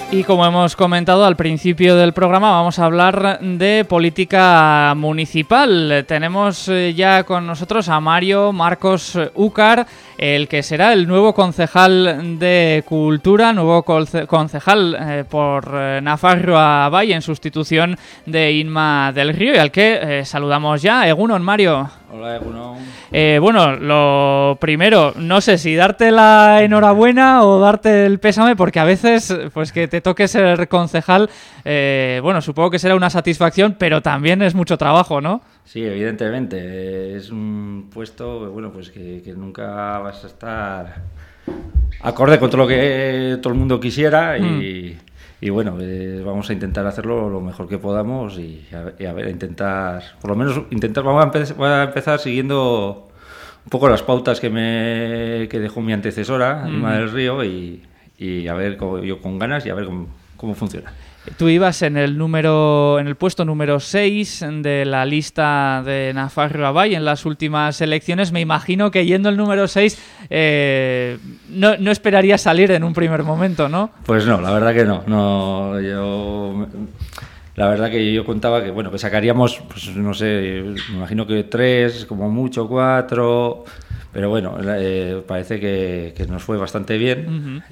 Y como hemos comentado al principio del programa, vamos a hablar de política municipal. Tenemos ya con nosotros a Marcos Úcar, el que será el nuevo concejal de Cultura, nuevo concejal por Nafarroa Bai, en sustitución de Inma del Río, y al que saludamos ya. Egunon, Mario. Hola, Egunon. Bueno, lo primero, no sé si darte la enhorabuena o darte el pésame, porque a veces pues que te toque ser concejal, bueno, supongo que será una satisfacción, pero también es mucho trabajo, ¿no? Sí, evidentemente. Es un puesto, bueno, pues que nunca vas a estar acorde con todo lo que todo el mundo quisiera y bueno, vamos a intentar hacerlo lo mejor que podamos y a ver, intentar, por lo menos intentar, vamos a empezar siguiendo un poco las pautas que dejó mi antecesora, Inma del Río, y a ver, yo con ganas y a ver cómo funciona. Tú ibas en el puesto número 6 de la lista de Nafarroa Bai en las últimas elecciones. Me imagino que yendo el número 6 no esperarías salir en un primer momento, ¿no? Pues no, la verdad que no. La verdad que yo contaba que, bueno, que sacaríamos, pues no sé, me imagino que 3, como mucho 4, pero bueno, parece que nos fue bastante bien,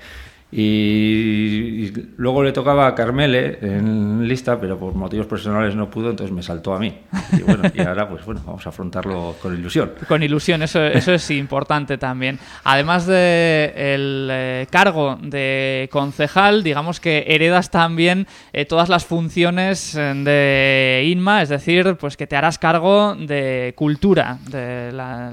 Y luego le tocaba a Carmele en lista, pero por motivos personales no pudo, entonces me saltó a mí. Y bueno, y ahora pues bueno, vamos a afrontarlo con ilusión. Con ilusión, eso es importante también. Además del cargo de concejal, digamos que heredas también todas las funciones de Inma, es decir, pues que te harás cargo de cultura, de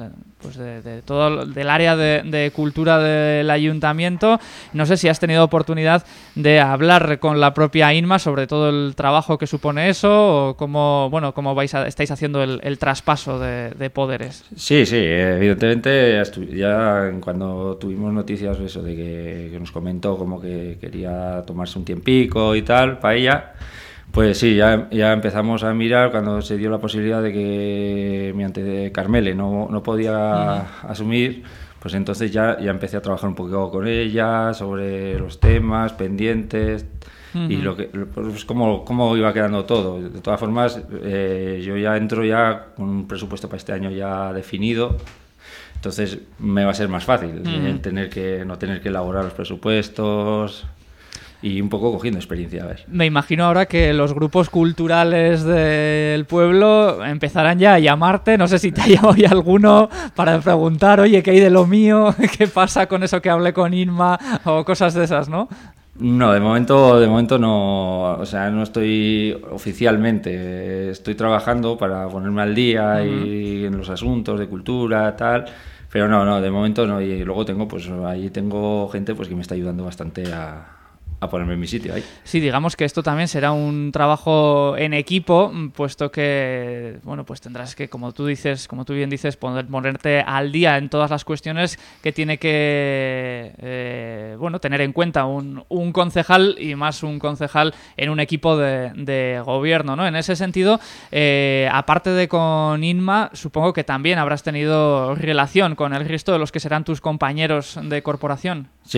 todo del área de cultura del ayuntamiento. No sé si has tenido oportunidad de hablar con la propia Inma sobre todo el trabajo que supone eso, o cómo estáis haciendo el traspaso de poderes. Sí, evidentemente ya cuando tuvimos noticias de eso, de que nos comentó como que quería tomarse un tiempico y tal para ella. Pues sí, ya empezamos a mirar cuando se dio la posibilidad de que Carmele no podía asumir, pues entonces ya empecé a trabajar un poco con ella sobre los temas pendientes y pues cómo iba quedando todo. De todas formas, yo ya entro ya con un presupuesto para este año ya definido. Entonces me va a ser más fácil no tener que elaborar los presupuestos. Y un poco cogiendo experiencia, a ver. Me imagino ahora que los grupos culturales del pueblo empezarán ya a llamarte. No sé si te ha llamado ya alguno para preguntar, oye, ¿qué hay de lo mío? ¿Qué pasa con eso que hablé con Inma? O cosas de esas, ¿no? No, de momento no. O sea, no estoy oficialmente. Estoy trabajando para ponerme al día y en los asuntos de cultura, tal. Pero no, de momento no. Y luego tengo gente pues que me está ayudando bastante a ponerme en mi sitio ahí. Sí, digamos que esto también será un trabajo en equipo, puesto que, bueno, pues tendrás que, como tú bien dices, ponerte al día en todas las cuestiones que tiene que, tener en cuenta un concejal, y más un concejal en un equipo de gobierno, ¿no? En ese sentido, aparte de con Inma, supongo que también habrás tenido relación con el resto de los que serán tus compañeros de corporación. Sí,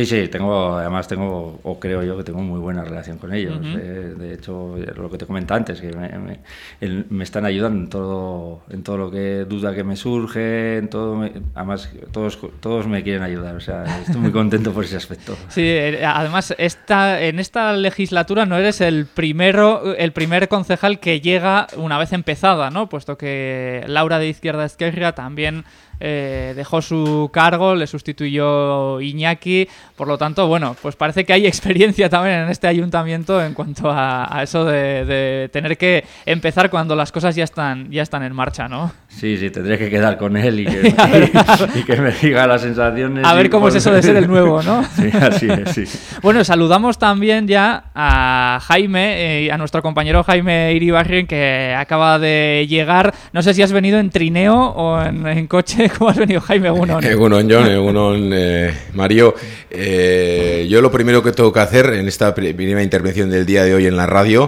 creo yo que tengo muy buena relación con ellos. De hecho, lo que te comentaba antes, que me están ayudando en todo lo que duda que me surge, en todo. Además, todos me quieren ayudar. O sea, estoy muy contento por ese aspecto. Sí, además, en esta legislatura no eres el primer concejal que llega una vez empezada, ¿no? Puesto que Laura de Izquierda Esquerra también dejó su cargo, le sustituyó Iñaki, por lo tanto, bueno, pues parece que hay experiencia también en este ayuntamiento en cuanto a eso de tener que empezar cuando las cosas ya están en marcha, ¿no? Sí, tendré que quedar con él y que me diga las sensaciones. A ver cómo es eso de ser el nuevo, ¿no? Sí, así es, sí. Bueno, saludamos también ya a Jaime, a nuestro compañero Jaime Iribarren, que acaba de llegar. No sé si has venido en trineo o en coche. ¿Cómo has venido, Jaime? Egunon, John, Egunon, Mario. Yo lo primero que tengo que hacer en esta primera intervención del día de hoy en la radio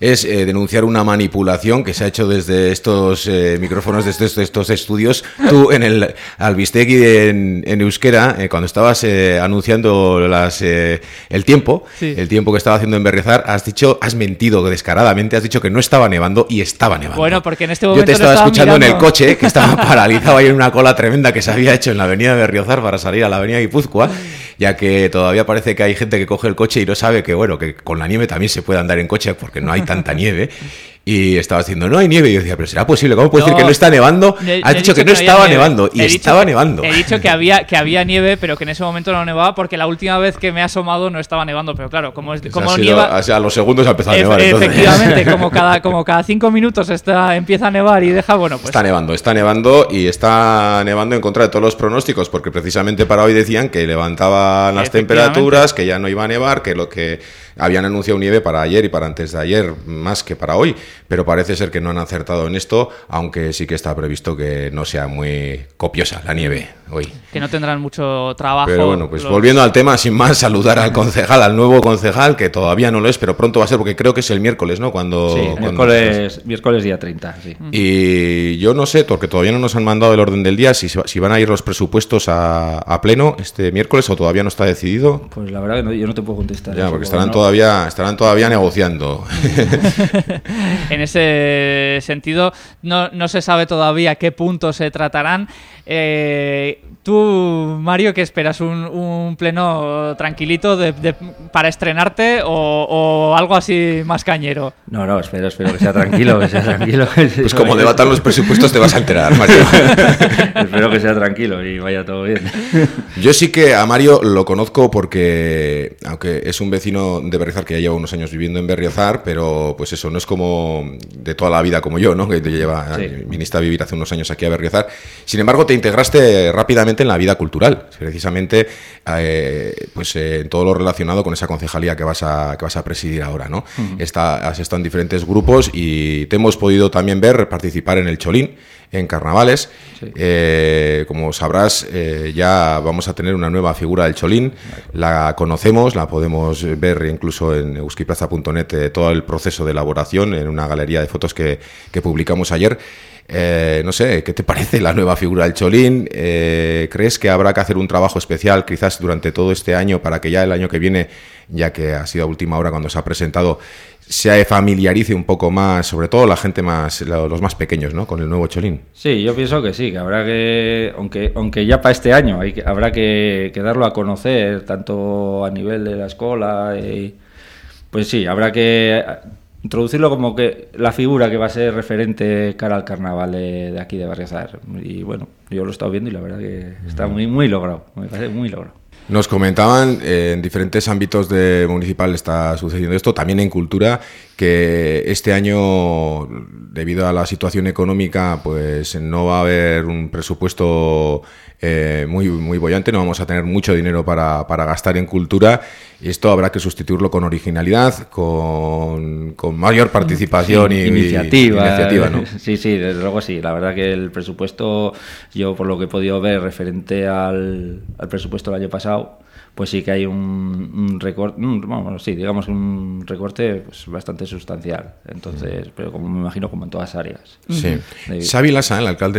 es denunciar una manipulación que se ha hecho desde estos micrófonos, desde estos estudios. Tú en el Albistegui en euskera, cuando estabas anunciando el tiempo que estaba haciendo en Berriozar, has mentido descaradamente, has dicho que no estaba nevando y estaba nevando. Bueno, porque en este momento yo te estaba escuchando mirando en el coche, que estaba paralizado ahí en una cola tremenda que se había hecho en la avenida Berriozar para salir a la avenida Guipúzcoa, ya que todavía parece que hay gente que coge el coche y no sabe que, bueno, que con la nieve también se puede andar en coche porque no hay tanta nieve. Y estaba diciendo, no hay nieve. Y yo decía, pero ¿será posible? ¿Cómo puedes decir que no está nevando? Has dicho que no estaba nevando. Y estaba nevando. He dicho que había nieve, pero que en ese momento no nevaba, porque la última vez que me he asomado no estaba nevando. Pero claro, como nieva... O sea, a los segundos ha empezado a nevar. Efectivamente, como cada 5 minutos empieza a nevar y deja, bueno, pues... Está nevando y está nevando en contra de todos los pronósticos, porque precisamente para hoy decían que levantaban las temperaturas, que ya no iba a nevar, que lo que habían anunciado nieve para ayer y para antes de ayer, más que para hoy, pero parece ser que no han acertado en esto, aunque sí que está previsto que no sea muy copiosa la nieve hoy. Que no tendrán mucho trabajo. Pero bueno, pues volviendo al tema, sin más, saludar al concejal, al nuevo concejal, que todavía no lo es, pero pronto va a ser, porque creo que es el miércoles, ¿no? Miércoles día 30, sí. Y yo no sé, porque todavía no nos han mandado el orden del día, si van a ir los presupuestos a pleno este miércoles o todavía no está decidido. Pues la verdad que yo no te puedo contestar. Ya, porque estarán todavía negociando. En ese sentido, no se sabe todavía qué puntos se tratarán. Tú, Mario, ¿qué esperas? ¿Un pleno tranquilito para estrenarte o algo así más cañero? No, espero que sea tranquilo, Pues como debatan los presupuestos te vas a enterar, Mario. Espero que sea tranquilo y vaya todo bien. Yo sí que a Mario lo conozco porque, aunque es un vecino de Berriozar que ya lleva unos años viviendo en Berriozar, pero pues eso, no es como de toda la vida como yo, ¿no? Que viniste a vivir hace unos años aquí a Berriozar. Sin embargo, te integraste rápidamente en la vida cultural, precisamente en todo lo relacionado con esa concejalía que vas a presidir ahora, ¿no? Uh-huh. Has estado en diferentes grupos y te hemos podido también participar en el Cholín, en carnavales. Sí. Como sabrás, ya vamos a tener una nueva figura del Cholín. La conocemos, la podemos ver incluso en euskiplaza.net, todo el proceso de elaboración en una galería de fotos que publicamos ayer. No sé, ¿qué te parece la nueva figura del Cholín? ¿Crees que habrá que hacer un trabajo especial quizás durante todo este año para que ya el año que viene, ya que ha sido a última hora cuando se ha presentado, se familiarice un poco más, sobre todo la gente los más pequeños, ¿no?, con el nuevo Cholín? Sí, yo pienso que sí, que habrá que, aunque ya para este año habrá que darlo a conocer, tanto a nivel de la escuela, pues sí, habrá que introducirlo como que la figura que va a ser referente cara al carnaval de aquí de Berriozar. Y bueno, yo lo he estado viendo y la verdad que está muy, muy logrado, me parece muy logrado. Nos comentaban en diferentes ámbitos municipal está sucediendo esto, también en cultura, que este año, debido a la situación económica, pues no va a haber un presupuesto muy, muy bollante, no vamos a tener mucho dinero para gastar en cultura, y esto habrá que sustituirlo con originalidad, con mayor participación y iniciativa, ¿no? Sí, desde luego sí. La verdad que el presupuesto, yo por lo que he podido ver referente al presupuesto del año pasado, pues sí que hay un recorte, digamos un recorte pues bastante sustancial. Entonces, pero como me imagino como en todas áreas. Sí. Xavi Lasa, el alcalde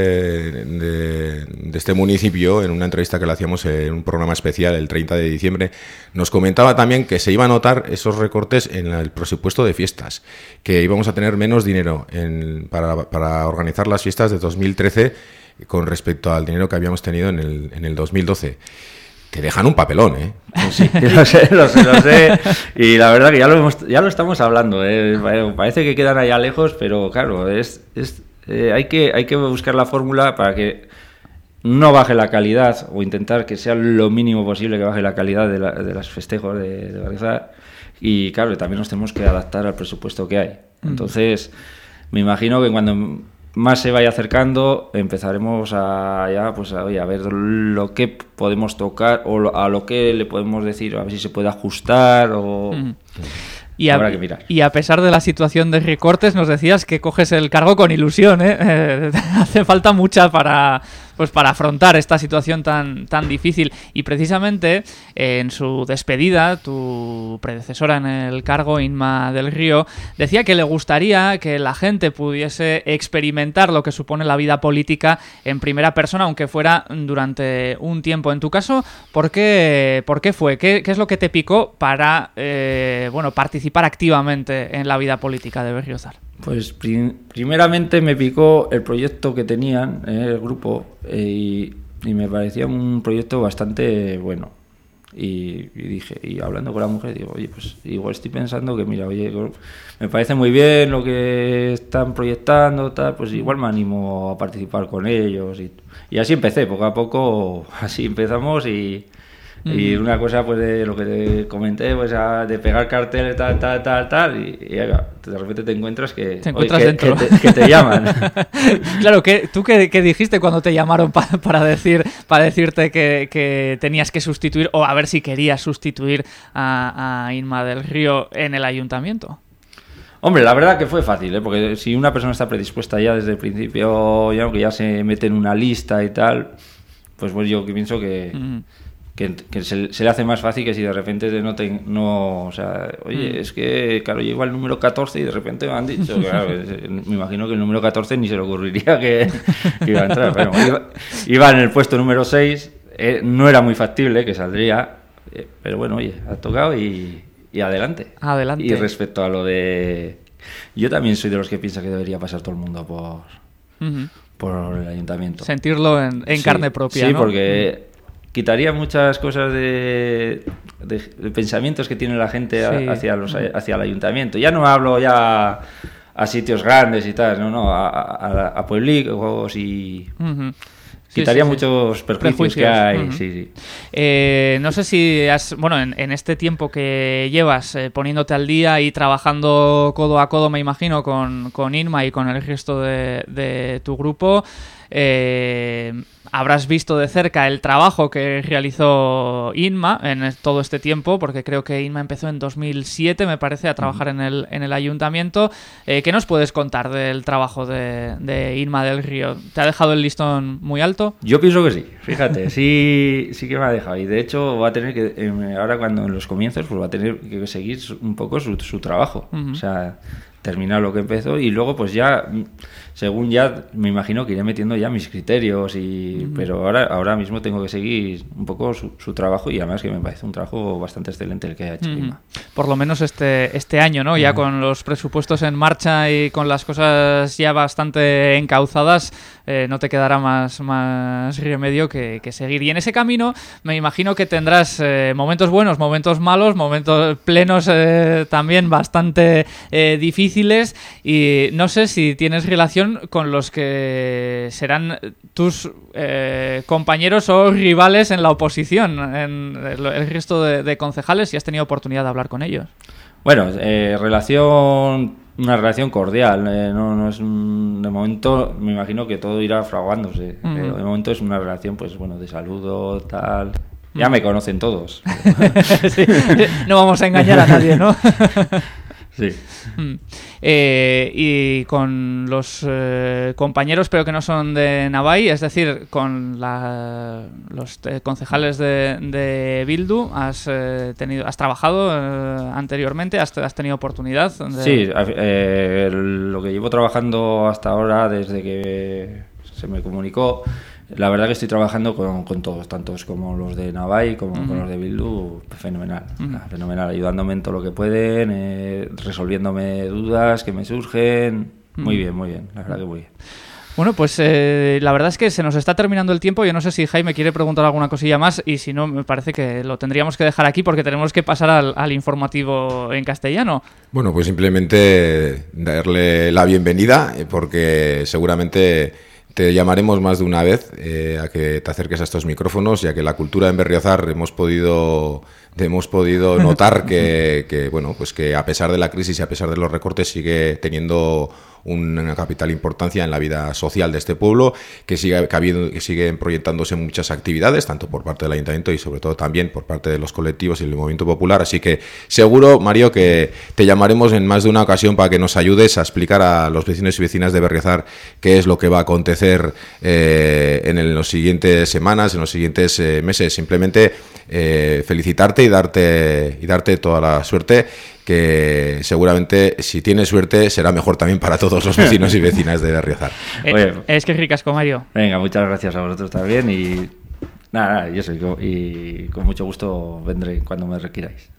de este municipio, en una entrevista que le hacíamos en un programa especial el 30 de diciembre, nos comentaba también que se iba a notar esos recortes en el presupuesto de fiestas, que íbamos a tener menos dinero para organizar las fiestas de 2013 con respecto al dinero que habíamos tenido en el 2012. Te dejan un papelón, ¿eh? Sí, lo sé. Y la verdad que ya lo estamos hablando, ¿eh? Parece que quedan allá lejos, pero claro, hay que buscar la fórmula para que no baje la calidad, o intentar que sea lo mínimo posible que baje la calidad de los festejos de Berriozar. Y claro, también nos tenemos que adaptar al presupuesto que hay. Entonces, me imagino que cuando más se vaya acercando, empezaremos a ver lo que podemos tocar o a lo que le podemos decir, a ver si se puede ajustar o... Habrá que mirar. Y a pesar de la situación de recortes, nos decías que coges el cargo con ilusión, ¿eh? Hace falta mucha para pues para afrontar esta situación tan difícil. Y precisamente en su despedida, tu predecesora en el cargo, Inma del Río, decía que le gustaría que la gente pudiese experimentar lo que supone la vida política en primera persona, aunque fuera durante un tiempo. En tu caso, ¿por qué fue? ¿Qué es lo que te picó para participar activamente en la vida política de Berriozar? Pues primeramente me picó el proyecto que tenían el grupo y me parecía un proyecto bastante bueno. Y dije, y hablando con la mujer, digo, oye, pues igual estoy pensando que, mira, oye, me parece muy bien lo que están proyectando, tal, pues igual me animo a participar con ellos. Y así empecé, poco a poco, así empezamos y una cosa, pues de lo que te comenté, pues de pegar carteles, tal, y de repente te encuentras que te llaman. Claro, ¿tú qué dijiste cuando te llamaron para decirte que tenías que sustituir, o a ver si querías sustituir a Inma del Río en el ayuntamiento? Hombre, la verdad que fue fácil, porque si una persona está predispuesta ya desde el principio, ya que ya se mete en una lista y tal, pues yo pienso que se le hace más fácil que si de repente o sea, oye, es que, claro, yo iba al número 14 y de repente me han dicho, claro, me imagino que el número 14 ni se le ocurriría que iba a entrar. Bueno, iba en el puesto número 6, no era muy factible que saldría, pero bueno, oye, ha tocado y adelante. Adelante. Y respecto a lo de... Yo también soy de los que piensa que debería pasar todo el mundo por el ayuntamiento. Sentirlo en carne propia, sí, ¿no? Porque... quitaría muchas cosas de pensamientos que tiene la gente hacia el ayuntamiento. Ya no hablo ya a sitios grandes y tal, no, a pueblicos y... Quitaría muchos prejuicios que hay. Sí. No sé si en este tiempo que llevas poniéndote al día y trabajando codo a codo, me imagino, con Inma y con el resto de tu grupo, habrás visto de cerca el trabajo que realizó Inma en todo este tiempo, porque creo que Inma empezó en 2007, me parece, a trabajar en el ayuntamiento. ¿Qué nos puedes contar del trabajo de Inma del Río? ¿Te ha dejado el listón muy alto? Yo pienso que sí, fíjate, sí que me ha dejado, y de hecho va a tener que, ahora cuando en los comienzos, pues va a tener que seguir un poco su trabajo, o sea, terminar lo que empezó y luego pues ya, según ya me imagino que iré metiendo ya mis criterios pero ahora mismo tengo que seguir un poco su trabajo, y además que me parece un trabajo bastante excelente el que ha hecho Inma. Por lo menos este año, ¿no? Ya con los presupuestos en marcha y con las cosas ya bastante encauzadas, no te quedará más remedio que seguir. Y en ese camino me imagino que tendrás momentos buenos, momentos malos, momentos plenos también bastante difíciles, y no sé si tienes relación con los que serán tus compañeros o rivales en la oposición, en el resto de concejales, si has tenido oportunidad de hablar con ellos. Bueno, una relación cordial, no es de momento, me imagino que todo irá fraguándose, pero de momento es una relación, pues bueno, de saludo, tal. Ya me conocen todos. Sí, no vamos a engañar a nadie, ¿no? Sí. Y con los compañeros, pero que no son de Navai, es decir, con los concejales de Bildu, ¿has trabajado anteriormente? ¿Has tenido oportunidad? Sí, lo que llevo trabajando hasta ahora, desde que se me comunicó, la verdad que estoy trabajando con todos, tantos como los de Navai como con los de Bildu, fenomenal, fenomenal, ayudándome en todo lo que pueden, resolviéndome dudas que me surgen, muy bien, la verdad que muy bien. Bueno, pues la verdad es que se nos está terminando el tiempo. Yo no sé si Jaime quiere preguntar alguna cosilla más, y si no, me parece que lo tendríamos que dejar aquí porque tenemos que pasar al informativo en castellano. Bueno, pues simplemente darle la bienvenida, porque seguramente te llamaremos más de una vez a que te acerques a estos micrófonos, ya que la cultura en Berriozar hemos podido hemos podido notar que, bueno, pues que a pesar de la crisis y a pesar de los recortes sigue teniendo una capital importancia en la vida social de este pueblo, que siguen proyectándose muchas actividades, tanto por parte del Ayuntamiento y sobre todo también por parte de los colectivos y el movimiento popular. Así que seguro, Mario, que te llamaremos en más de una ocasión para que nos ayudes a explicar a los vecinos y vecinas de Berriozar qué es lo que va a acontecer en las siguientes semanas, en los siguientes meses. Simplemente felicitarte y darte toda la suerte, que seguramente, si tienes suerte, será mejor también para todos los vecinos y vecinas de Berriozar. Es que ricasco, Mario. Venga, muchas gracias a vosotros también y nada, yo sé, y con mucho gusto vendré cuando me requiráis.